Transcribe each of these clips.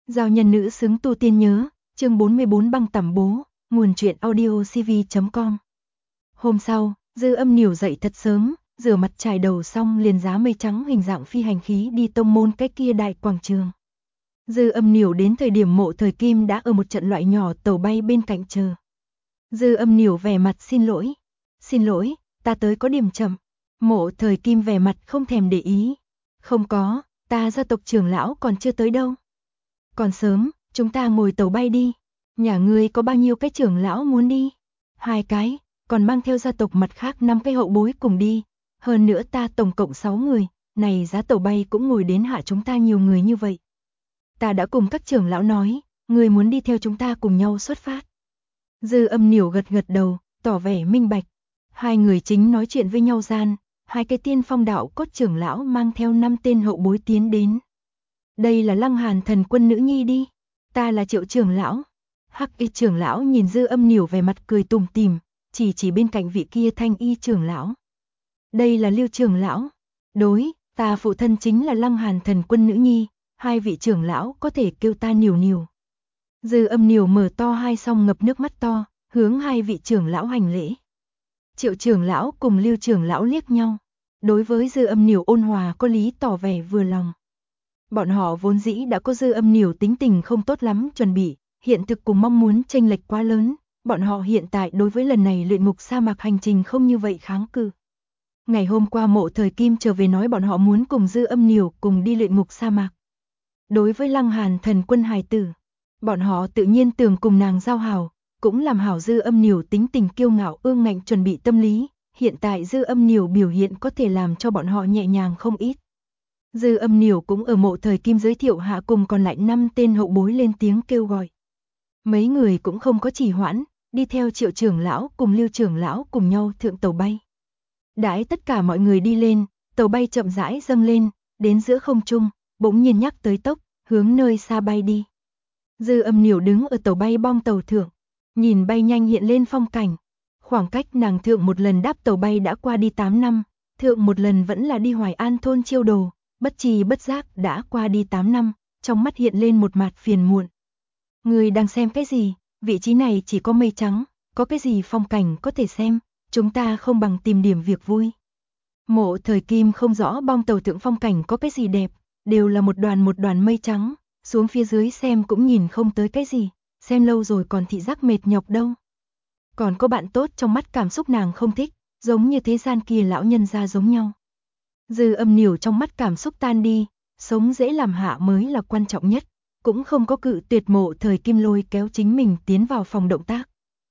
Giao nhân nữ xứng tu tiên nhớ, chương 44 băng tằm bố, nguồn truyện audio cv.com. Hôm sau, Dư Âm Nỉu dậy thật sớm, rửa mặt chải đầu xong liền giá mây trắng hình dạng phi hành khí đi tông môn cái kia đại quảng trường. Dư Âm Nỉu đến thời điểm Mộ Thời Kim đã ở một trận loại nhỏ tàu bay bên cạnh chờ. Dư Âm Nỉu vẻ mặt xin lỗi, ta tới có điểm chậm. Mộ Thời Kim vẻ mặt không thèm để ý. Không có, ta gia tộc trưởng lão còn chưa tới đâu. Còn sớm, chúng ta ngồi tàu bay đi. Nhà ngươi có bao nhiêu cái trưởng lão muốn đi? 2 cái, còn mang theo gia tộc mặt khác 5 cái hậu bối cùng đi. Hơn nữa ta tổng cộng 6 người, này giá tàu bay cũng ngồi đến hạ chúng ta nhiều người như vậy. Ta đã cùng các trưởng lão nói, người muốn đi theo chúng ta cùng nhau xuất phát. Dư Âm Nỉu gật gật đầu, tỏ vẻ minh bạch. Hai người chính nói chuyện với nhau gian, 2 cái tiên phong đạo cốt trưởng lão mang theo 5 tên hậu bối tiến đến. Đây là Lăng Hàn thần quân nữ nhi đi, ta là Triệu trưởng lão. Hắc Y trưởng lão nhìn Dư Âm Nỉu vẻ mặt cười tủm tỉm, chỉ bên cạnh vị kia Thanh Y trưởng lão. Đây là Lưu trưởng lão. Đối, ta phụ thân chính là Lăng Hàn thần quân nữ nhi, 2 vị trưởng lão có thể kêu ta Nỉu. Dư Âm Nỉu mở to hai song ngập nước mắt to, hướng 2 vị trưởng lão hành lễ. Triệu trưởng lão cùng Lưu trưởng lão liếc nhau, đối với Dư Âm Nỉu ôn hòa có lý tỏ vẻ vừa lòng. Bọn họ vốn dĩ đã có Dư Âm Nỉu tính tình không tốt lắm chuẩn bị, hiện thực cùng mong muốn chênh lệch quá lớn, bọn họ hiện tại đối với lần này luyện ngục sa mạc hành trình không như vậy kháng cự. Ngày hôm qua Mộ Thời Kim trở về nói bọn họ muốn cùng Dư Âm Nỉu cùng đi luyện ngục sa mạc. Đối với Lăng Hàn thần quân hài tử, bọn họ tự nhiên tưởng cùng nàng giao hảo, cũng làm hảo Dư Âm Nỉu tính tình kiêu ngạo ương ngạnh chuẩn bị tâm lý, hiện tại Dư Âm Nỉu biểu hiện có thể làm cho bọn họ nhẹ nhàng không ít. Dư Âm Nỉu cũng ở Mộ Thời Kim giới thiệu hạ cùng còn lại 5 tên hậu bối lên tiếng kêu gọi. Mấy người cũng không có trì hoãn, đi theo Triệu trưởng lão cùng Lưu trưởng lão cùng nhau thượng tàu bay. Đãi tất cả mọi người đi lên, tàu bay chậm rãi dâng lên, đến giữa không trung, bỗng nhiên nhắc tới tốc, hướng nơi xa bay đi. Dư Âm Nỉu đứng ở tàu bay bong tàu thượng, nhìn bay nhanh hiện lên phong cảnh. Khoảng cách nàng thượng một lần đáp tàu bay đã qua đi 8 năm, thượng một lần vẫn là đi Hoài An thôn chiêu đồ, bất tri bất giác đã qua đi 8 năm, trong mắt hiện lên một mặt phiền muộn. Người đang xem cái gì? Vị trí này chỉ có mây trắng, có cái gì phong cảnh có thể xem, chúng ta không bằng tìm điểm việc vui. Mộ Thời Kim không rõ bong tàu thượng phong cảnh có cái gì đẹp, đều là một đoàn mây trắng, xuống phía dưới xem cũng nhìn không tới cái gì, xem lâu rồi còn thị giác mệt nhọc đâu. Còn có bạn tốt trong mắt cảm xúc nàng không thích, giống như thế gian kia lão nhân gia giống nhau. Dư Âm Nỉu trong mắt cảm xúc tan đi, sống dễ làm hạ mới là quan trọng nhất, cũng không có cự tuyệt Mộ Thời Kim lôi kéo chính mình tiến vào phòng động tác.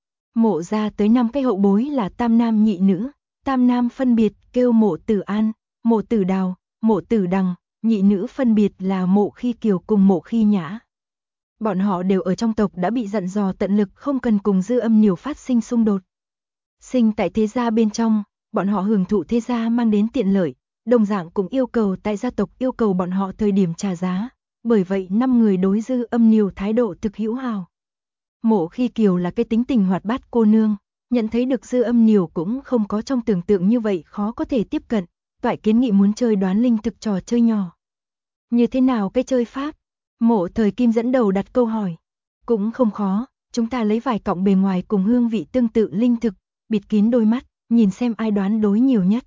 Mộ ra tới 5 cái hậu bối là tam nam nhị nữ, tam nam phân biệt kêu Mộ Tử An, Mộ Tử Đào, Mộ Tử Đằng, nhị nữ phân biệt là Mộ Khi Kiều cùng Mộ Khi Nhã. Bọn họ đều ở trong tộc đã bị dặn dò tận lực không cần cùng Dư Âm Nỉu phát sinh xung đột. Sinh tại thế gia bên trong, bọn họ hưởng thụ thế gia mang đến tiện lợi, đồng dạng cũng yêu cầu tại gia tộc yêu cầu bọn họ thời điểm trả giá, bởi vậy 5 người đối Dư Âm Nỉu thái độ thực hữu hảo. Mộ Khi Kiều là cái tính tình hoạt bát cô nương, nhận thấy được Dư Âm Nỉu cũng không có trong tưởng tượng như vậy khó có thể tiếp cận, toại kiến nghị muốn chơi đoán linh thực trò chơi nhỏ. Như thế nào cái chơi pháp? Mộ Thời Kim dẫn đầu đặt câu hỏi. Cũng không khó, chúng ta lấy vài cọng bề ngoài cùng hương vị tương tự linh thực, bịt kín đôi mắt, nhìn xem ai đoán đối nhiều nhất.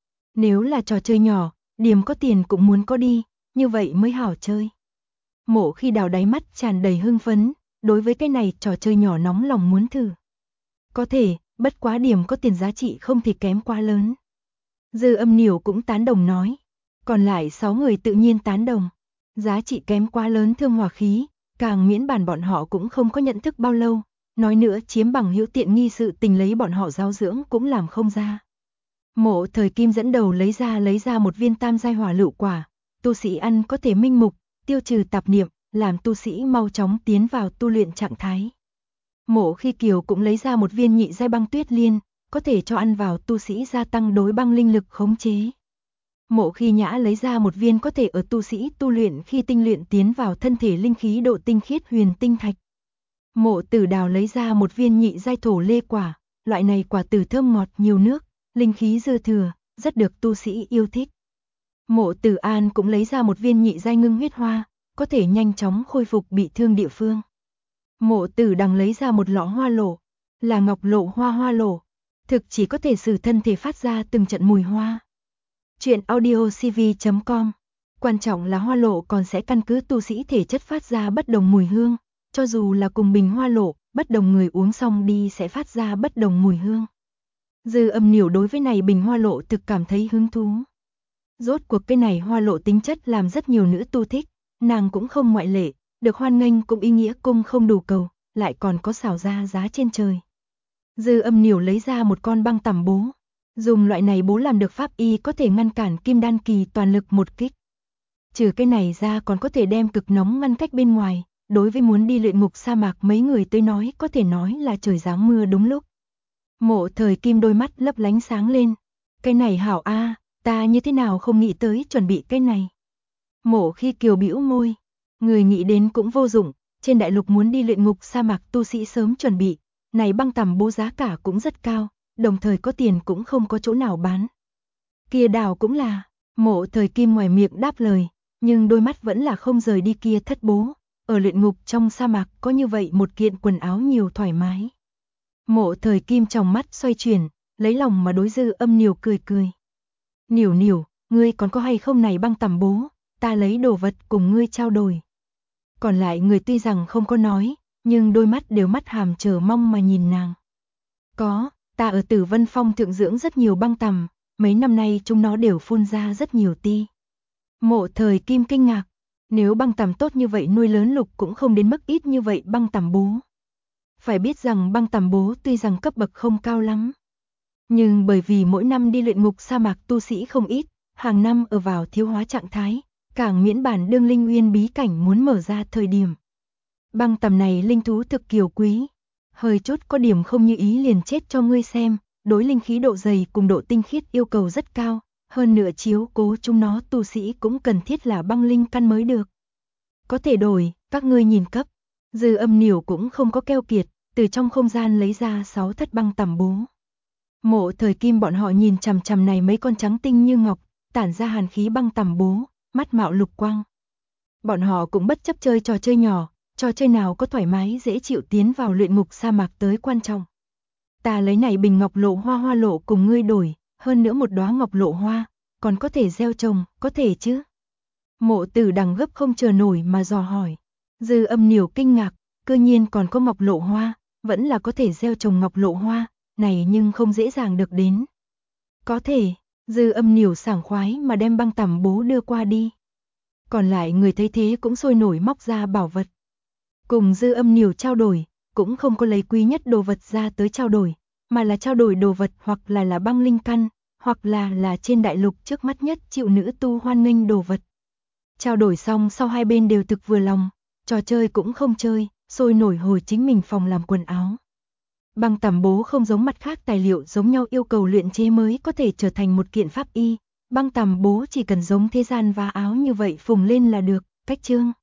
Nếu là trò chơi nhỏ, điểm có tiền cũng muốn có đi, như vậy mới hảo chơi. Mộ Khi Đào đáy mắt tràn đầy hưng phấn, đối với cái này trò chơi nhỏ nóng lòng muốn thử. Có thể, bất quá điểm có tiền giá trị không thì kém quá lớn. Dư Âm Nỉu cũng tán đồng nói. Còn lại 6 người tự nhiên tán đồng. Giá trị kém quá lớn thương hòa khí, càng miễn bàn bọn họ cũng không có nhận thức bao lâu. Nói nữa chiếm bằng hữu tiện nghi sự tình lấy bọn họ giáo dưỡng cũng làm không ra. Mộ Thời Kim dẫn đầu lấy ra một viên tam giai hỏa lựu quả. Tu sĩ ăn có thể minh mục, tiêu trừ tạp niệm, làm tu sĩ mau chóng tiến vào tu luyện trạng thái. Mộ Khi Kiều cũng lấy ra một viên nhị giai băng tuyết liên, có thể cho ăn vào tu sĩ gia tăng đối băng linh lực khống chế. Mộ Khi Nhã lấy ra một viên có thể ở tu sĩ tu luyện khi tinh luyện tiến vào thân thể linh khí độ tinh khiết huyền tinh thạch. Mộ Tử Đào lấy ra một viên nhị giai thổ lê quả, loại này quả tử thơm ngọt nhiều nước, linh khí dư thừa, rất được tu sĩ yêu thích. Mộ Tử An cũng lấy ra một viên nhị giai ngưng huyết hoa, có thể nhanh chóng khôi phục bị thương địa phương. Mộ Tử Đằng lấy ra một lọ hoa lộ, là ngọc lộ hoa hoa lộ, thực chỉ có thể sử thân thể phát ra từng trận mùi hoa. Chuyện audiocv.com. Quan trọng là hoa lộ còn sẽ căn cứ tu sĩ thể chất phát ra bất đồng mùi hương, cho dù là cùng bình hoa lộ, bất đồng người uống xong đi sẽ phát ra bất đồng mùi hương. Dư Âm Niểu đối với này bình hoa lộ thực cảm thấy hứng thú. Rốt cuộc cái này hoa lộ tính chất làm rất nhiều nữ tu thích, nàng cũng không ngoại lệ, được hoan nghênh cũng ý nghĩa cung không đủ cầu, lại còn có xảo ra giá trên trời. Dư Âm Niểu lấy ra một con băng tằm bố, dùng loại này bố làm được pháp y có thể ngăn cản kim đan kỳ toàn lực một kích. Trừ cái này ra còn có thể đem cực nóng ngăn cách bên ngoài, đối với muốn đi luyện ngục sa mạc mấy người tới nói có thể nói là trời giáng mưa đúng lúc. Mộ Thời Kim đôi mắt lấp lánh sáng lên, cái này hảo a, ta như thế nào không nghĩ tới chuẩn bị cái này. Mộ Khi Kiều bĩu môi, người nghĩ đến cũng vô dụng, trên đại lục muốn đi luyện ngục sa mạc tu sĩ sớm chuẩn bị, này băng tằm bố giá cả cũng rất cao, đồng thời có tiền cũng không có chỗ nào bán. Kia đảo cũng là, Mộ Thời Kim ngoài miệng đáp lời, nhưng đôi mắt vẫn là không rời đi kia thất bố, ở luyện ngục trong sa mạc có như vậy một kiện quần áo nhiều thoải mái. Mộ Thời Kim trong mắt xoay chuyển, lấy lòng mà đối Dư Âm Niểu cười cười. Niểu Niểu, ngươi còn có hay không này băng tằm bố, ta lấy đồ vật cùng ngươi trao đổi. Còn lại người tuy rằng không có nói, nhưng đôi mắt đều mắt hàm chờ mong mà nhìn nàng. Có, ta ở Tử Vân Phong thượng dưỡng rất nhiều băng tằm, mấy năm nay chúng nó đều phun ra rất nhiều ti. Mộ Thời Kim kinh ngạc, nếu băng tằm tốt như vậy nuôi lớn lục cũng không đến mức ít như vậy băng tằm bố. Phải biết rằng băng tằm bố tuy rằng cấp bậc không cao lắm, nhưng bởi vì mỗi năm đi luyện ngục sa mạc tu sĩ không ít, hàng năm ở vào thiếu hóa trạng thái, càng miễn bản đương linh nguyên bí cảnh muốn mở ra thời điểm. Băng tằm này linh thú thực kiều quý, hơi chút có điểm không như ý liền chết cho ngươi xem, đối linh khí độ dày cùng độ tinh khiết yêu cầu rất cao, hơn nữa chiếu cố chúng nó tu sĩ cũng cần thiết là băng linh căn mới được. Có thể đổi, các ngươi nhìn cấp. Dư Âm Niểu cũng không có keo kiệt, từ trong không gian lấy ra 6 thất băng tằm bố. Mộ Thời Kim bọn họ nhìn chằm chằm này mấy con trắng tinh như ngọc, tản ra hàn khí băng tằm bố, mắt mạo lục quang. Bọn họ cũng bất chấp chơi trò chơi nhỏ, trò chơi nào có thoải mái dễ chịu tiến vào luyện ngục sa mạc tới quan trọng. Ta lấy này bình ngọc lộ hoa hoa lộ cùng ngươi đổi, hơn nữa một đóa ngọc lộ hoa, còn có thể gieo trồng, có thể chứ? Mộ Tử Đằng gấp không chờ nổi mà dò hỏi. Dư Âm Niểu kinh ngạc, cư nhiên còn có ngọc lộ hoa, vẫn là có thể gieo trồng ngọc lộ hoa, này nhưng không dễ dàng được đến. Có thể, Dư Âm Niểu sảng khoái mà đem băng tằm bố đưa qua đi. Còn lại người thấy thế cũng sôi nổi móc ra bảo vật. Cùng Dư Âm Niểu trao đổi, cũng không có lấy quý nhất đồ vật ra tới trao đổi, mà là trao đổi đồ vật hoặc là băng linh căn, hoặc là trên đại lục trước mắt nhất chịu nữ tu hoan nghênh đồ vật. Trao đổi xong sau hai bên đều thực vừa lòng, trò chơi cũng không chơi, sôi nổi hồi chính mình phòng làm quần áo. Băng tằm bố không giống mặt khác tài liệu giống nhau yêu cầu luyện chế mới có thể trở thành một kiện pháp y, băng tằm bố chỉ cần giống thế gian vá áo như vậy phùng lên là được, cách chương.